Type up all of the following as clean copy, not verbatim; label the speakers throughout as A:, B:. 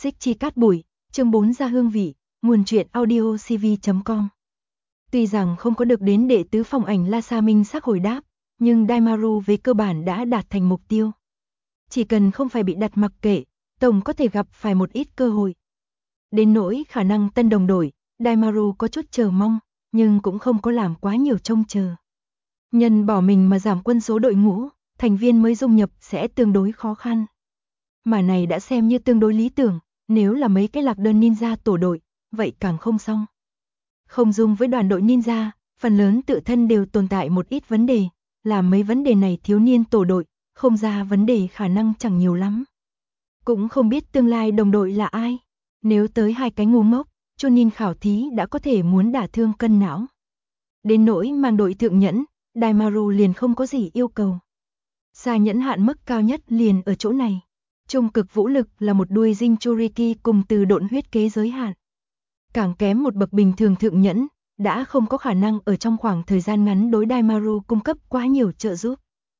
A: Xích chi cát bụi, chương 4 ra hương vị, nguồn truyện audio cv.com. Tuy rằng không có được đến đệ tứ phong ảnh La Sa minh sắc hồi đáp, nhưng Daimaru về cơ bản đã đạt thành mục tiêu. Chỉ cần không phải bị đặt mặc kệ, tổng có thể gặp phải một ít cơ hội. Đến nỗi khả năng tân đồng đội, Daimaru có chút chờ mong, nhưng cũng không có làm quá nhiều trông chờ. Nhân bỏ mình mà giảm quân số đội ngũ, thành viên mới dung nhập sẽ tương đối khó khăn. Mà này đã xem như tương đối lý tưởng, nếu là mấy cái lạc đơn ninja tổ đội, vậy càng không xong. Không dung với đoàn đội ninja, phần lớn tự thân đều tồn tại một ít vấn đề, là mấy vấn đề này thiếu niên tổ đội, không ra vấn đề khả năng chẳng nhiều lắm. Cũng không biết tương lai đồng đội là ai, nếu tới hai cái ngu ngốc, cho nên khảo thí đã có thể muốn đả thương cân não. Đến nỗi mang đội thượng nhẫn, Daimaru liền không có gì yêu cầu. Xa nhẫn hạn mức cao nhất liền ở chỗ này. Trung cực vũ lực là một đuôi Jinchuriki cùng từ độn huyết kế giới hạn. Càng kém một bậc bình thường thượng nhẫn, đã không có khả năng ở trong khoảng thời gian ngắn đối Daimaru cung cấp quá nhiều trợ giúp.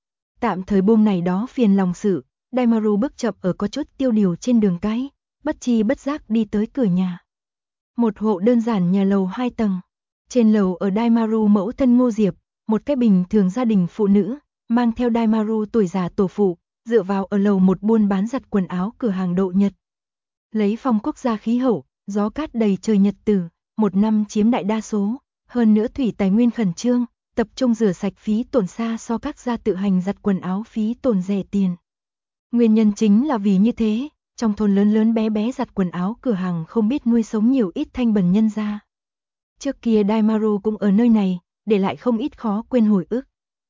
A: Tạm thời buông này đó phiền lòng sự, Daimaru bước chậm ở có chút tiêu điều trên đường cái, bất chi bất giác đi tới cửa nhà. Một hộ đơn giản nhà lầu 2 tầng. Trên lầu ở Daimaru mẫu thân Ngô Diệp, một cái bình thường gia đình phụ nữ, mang theo Daimaru tuổi già tổ phụ, dựa vào ở lầu một buôn bán giặt quần áo cửa hàng độ Nhật. Lấy phong quốc gia khí hậu, gió cát đầy trời nhật tử, một năm chiếm đại đa số, hơn nữa thủy tài nguyên khẩn trương, tập trung rửa sạch phí tổn xa so các gia tự hành giặt quần áo phí tổn rẻ tiền. Nguyên nhân chính là vì như thế, trong thôn lớn lớn bé bé giặt quần áo cửa hàng không biết nuôi sống nhiều ít thanh bần nhân gia. Trước kia Daimaru cũng ở nơi này, để lại không ít khó quên hồi ức.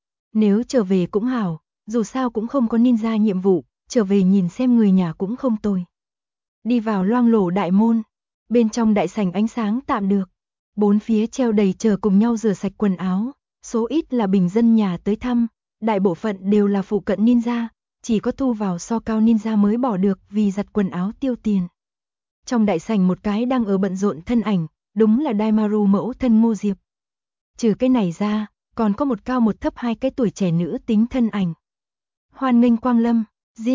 A: Nếu trở về cũng hảo, dù sao cũng không có ninja nhiệm vụ, trở về nhìn xem người nhà cũng không tồi. Đi vào loang lổ đại môn, bên trong đại sảnh ánh sáng tạm được, bốn phía treo đầy chờ cùng nhau rửa sạch quần áo, số ít là bình dân nhà tới thăm, đại bộ phận đều là phụ cận ninja, chỉ có thu vào so cao ninja mới bỏ được vì giặt quần áo tiêu tiền. Trong đại sảnh một cái đang ở bận rộn thân ảnh, đúng là Daimaru mẫu thân Ngô Diệp. Trừ cái này ra, còn có một cao một thấp hai cái tuổi trẻ nữ tính thân ảnh. Hoan nghênh quang lâm,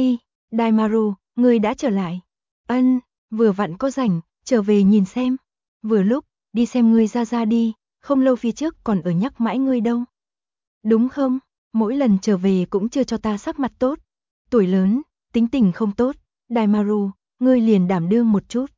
A: Daimaru, ngươi đã trở lại. Ân, vừa vặn có rảnh, trở về nhìn xem. Vừa lúc, đi xem ngươi ra đi, không lâu phía trước còn ở nhắc mãi ngươi đâu. Đúng không, mỗi lần trở về cũng chưa cho ta sắc mặt tốt. Tuổi lớn, tính tình không tốt, Daimaru, ngươi liền đảm đương một chút.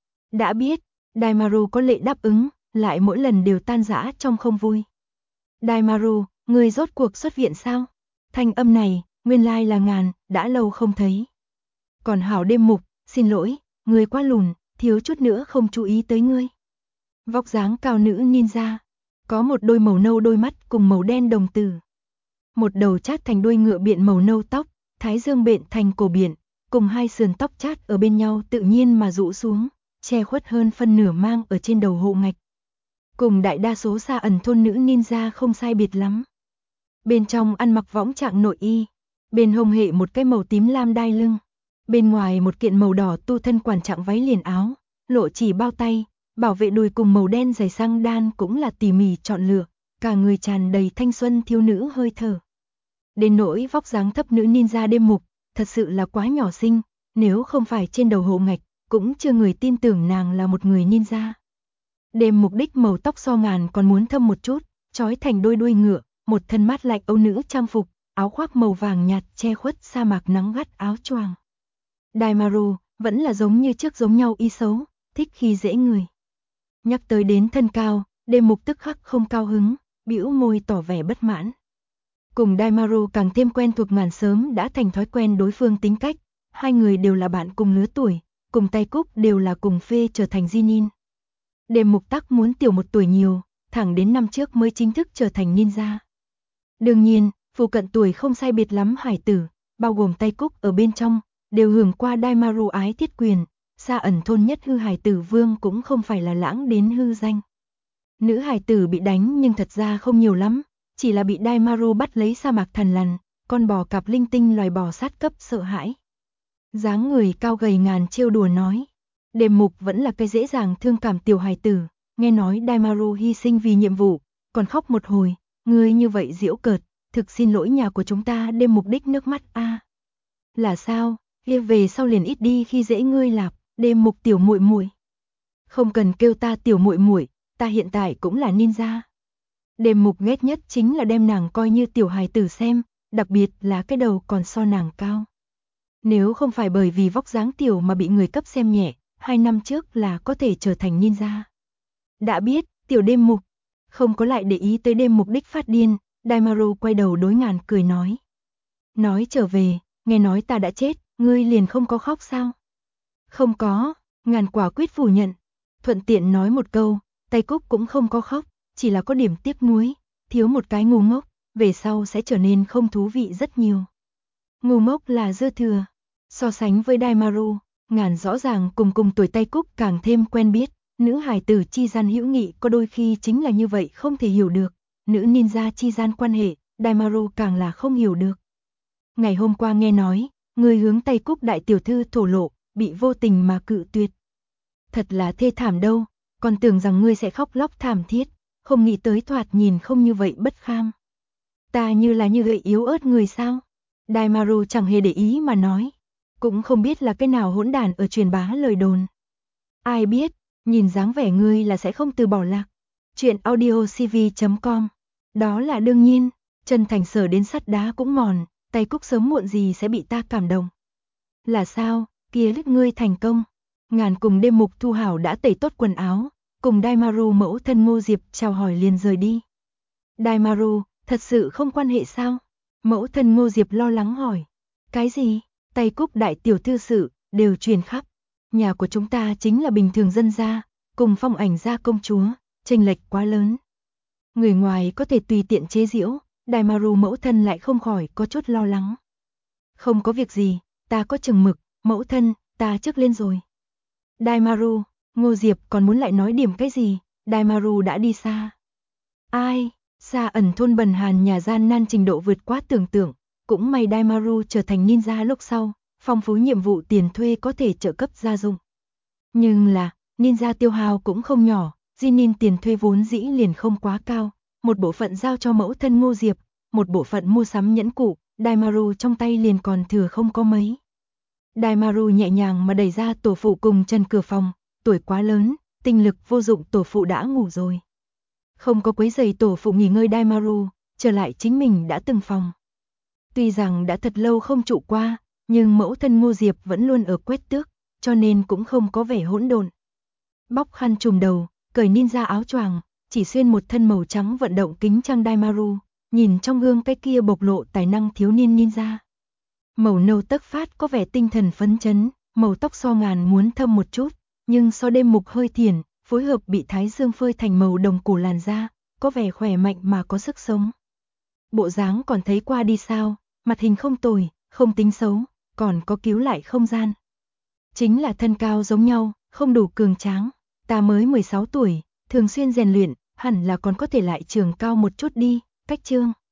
A: Đã biết, Daimaru có lệ đáp ứng, lại mỗi lần đều tan rã trong không vui. Daimaru, ngươi rốt cuộc xuất viện sao? Thanh âm này, nguyên lai là Ngàn, đã lâu không thấy. Còn hảo đêm mục, xin lỗi, ngươi quá lùn, thiếu chút nữa không chú ý tới ngươi. Vóc dáng cao nữ ninja, có một đôi màu nâu đôi mắt cùng màu đen đồng tử. Một đầu chát thành đuôi ngựa biện màu nâu tóc, thái dương bện thành cổ biện, cùng hai sườn tóc chát ở bên nhau tự nhiên mà rũ xuống, che khuất hơn phân nửa mang ở trên đầu hộ ngạch. Cùng đại đa số xa ẩn thôn nữ ninja không sai biệt lắm. Bên trong ăn mặc võng trạng nội y, bên hông hệ một cái màu tím lam đai lưng, bên ngoài một kiện màu đỏ tu thân quản trạng váy liền áo, lộ chỉ bao tay, bảo vệ đùi cùng màu đen giày xăng đan cũng là tỉ mỉ chọn lựa, cả người tràn đầy thanh xuân thiếu nữ hơi thở. Đến nỗi vóc dáng thấp nữ ninja đêm mục, thật sự là quá nhỏ xinh, nếu không phải trên đầu hộ ngạch, cũng chưa người tin tưởng nàng là một người ninja. Đêm mục đích màu tóc so Ngàn còn muốn thâm một chút, trói thành đôi đuôi ngựa, một thân mát lạnh âu nữ trang phục, áo khoác màu vàng nhạt che khuất sa mạc nắng gắt áo choàng. Daimaru vẫn là giống như trước giống nhau y xấu, thích khi dễ người. Nhắc tới đến thân cao, đêm mục tức khắc không cao hứng, bĩu môi tỏ vẻ bất mãn. Cùng Daimaru càng thêm quen thuộc Ngàn sớm đã thành thói quen đối phương tính cách, hai người đều là bạn cùng lứa tuổi, cùng tay cúc đều là cùng phê trở thành Jinin. Đêm mục tắc muốn tiểu một tuổi nhiều, thẳng đến năm trước mới chính thức trở thành ninja. Đương nhiên, phụ cận tuổi không sai biệt lắm hải tử, bao gồm tay cúc ở bên trong, đều hưởng qua Daimaru ái thiết quyền, xa ẩn thôn nhất hư hải tử vương cũng không phải là lãng đến hư danh. Nữ hải tử bị đánh nhưng thật ra không nhiều lắm, chỉ là bị Daimaru bắt lấy sa mạc thần lằn, con bò cạp linh tinh loài bò sát cấp sợ hãi. Dáng người cao gầy Ngàn trêu đùa nói. Đêm mục vẫn là cái dễ dàng thương cảm tiểu hài tử, nghe nói Daimaru hy sinh vì nhiệm vụ, còn khóc một hồi, ngươi như vậy giễu cợt, thực xin lỗi nhà của chúng ta. Đêm mục đích nước mắt a. Là sao, kia về sau liền ít đi khi dễ ngươi lạp, Đêm Mục tiểu muội muội. Không cần kêu ta tiểu muội muội, ta hiện tại cũng là ninja. Đêm Mục ghét nhất chính là đem nàng coi như tiểu hài tử xem, đặc biệt là cái đầu còn so nàng cao. Nếu không phải bởi vì vóc dáng tiểu mà bị người cấp xem nhẹ, 2 năm trước là có thể trở thành ninja. Đã biết, tiểu Đêm Mục. Không có lại để ý tới Đêm Mục đích phát điên, Daimaru quay đầu đối Ngàn cười nói. Nói trở về, nghe nói ta đã chết, ngươi liền không có khóc sao? Không có, Ngàn quả quyết phủ nhận. Thuận tiện nói một câu, Tây Cúc cũng không có khóc, chỉ là có điểm tiếc nuối, thiếu một cái ngu ngốc, về sau sẽ trở nên không thú vị rất nhiều. Ngu ngốc là dư thừa. So sánh với Daimaru, Ngàn rõ ràng cùng tuổi Tây Cúc càng thêm quen biết, nữ hài tử chi gian hữu nghị có đôi khi chính là như vậy không thể hiểu được, nữ ninja chi gian quan hệ, Daimaru càng là không hiểu được. Ngày hôm qua nghe nói, người hướng Tây Cúc đại tiểu thư thổ lộ, bị vô tình mà cự tuyệt. Thật là thê thảm đâu, còn tưởng rằng ngươi sẽ khóc lóc thảm thiết, không nghĩ tới thoạt nhìn không như vậy bất kham. Ta như là như gậy yếu ớt người sao? Daimaru chẳng hề để ý mà nói, cũng không biết là cái nào hỗn đản ở truyền bá lời đồn. Ai biết, nhìn dáng vẻ ngươi là sẽ không từ bỏ lạc. Chuyện audiocv.com. Đó là đương nhiên, chân thành sở đến sắt đá cũng mòn, Tây Cúc sớm muộn gì sẽ bị ta cảm động. Là sao, kia lít ngươi thành công. Ngàn cùng Đêm Mục thu hảo đã tẩy tốt quần áo, cùng Daimaru mẫu thân Ngô Diệp chào hỏi liền rời đi. Daimaru, thật sự không quan hệ sao? Mẫu thân Ngô Diệp lo lắng hỏi. Cái gì? Tây Cúc đại tiểu thư sự, đều truyền khắp. Nhà của chúng ta chính là bình thường dân gia, cùng Phong Ảnh gia công chúa, chênh lệch quá lớn. Người ngoài có thể tùy tiện chế giễu, Daimaru mẫu thân lại không khỏi có chút lo lắng. Không có việc gì, ta có chừng mực, mẫu thân, ta trước lên rồi. Daimaru, Ngô Diệp còn muốn lại nói điểm cái gì, Daimaru đã đi xa. Ai, xa ẩn thôn bần hàn nhà gian nan trình độ vượt quá tưởng tượng, cũng may Daimaru trở thành ninja lúc sau, phong phú nhiệm vụ tiền thuê có thể trợ cấp gia dụng. Nhưng là, ninja tiêu hao cũng không nhỏ, Jinin tiền thuê vốn dĩ liền không quá cao, một bộ phận giao cho mẫu thân Ngô Diệp, một bộ phận mua sắm nhẫn cụ, Daimaru trong tay liền còn thừa không có mấy. Daimaru nhẹ nhàng mà đẩy ra tổ phụ cùng chân cửa phòng, tuổi quá lớn, tinh lực vô dụng tổ phụ đã ngủ rồi. Không có quấy rầy tổ phụ nghỉ ngơi Daimaru, trở lại chính mình đã từng phòng. Tuy rằng đã thật lâu không trụ qua, nhưng mẫu thân Ngô Diệp vẫn luôn ở quét tước, cho nên cũng không có vẻ hỗn độn. Bóc khăn trùm đầu, cởi ninja áo choàng, chỉ xuyên một thân màu trắng vận động kính trang Daimaru, nhìn trong gương cái kia bộc lộ tài năng thiếu niên ninja. Màu nâu tấc phát có vẻ tinh thần phấn chấn, màu tóc so Ngàn muốn thâm một chút, nhưng so Đêm Mục hơi thiển, phối hợp bị thái dương phơi thành màu đồng cổ làn da, có vẻ khỏe mạnh mà có sức sống. Bộ dáng còn thấy qua đi sao, mặt hình không tồi, không tính xấu, còn có cứu lại không gian. Chính là thân cao giống nhau, không đủ cường tráng, ta mới 16 tuổi, thường xuyên rèn luyện, hẳn là còn có thể lại trường cao một chút đi, cách chương.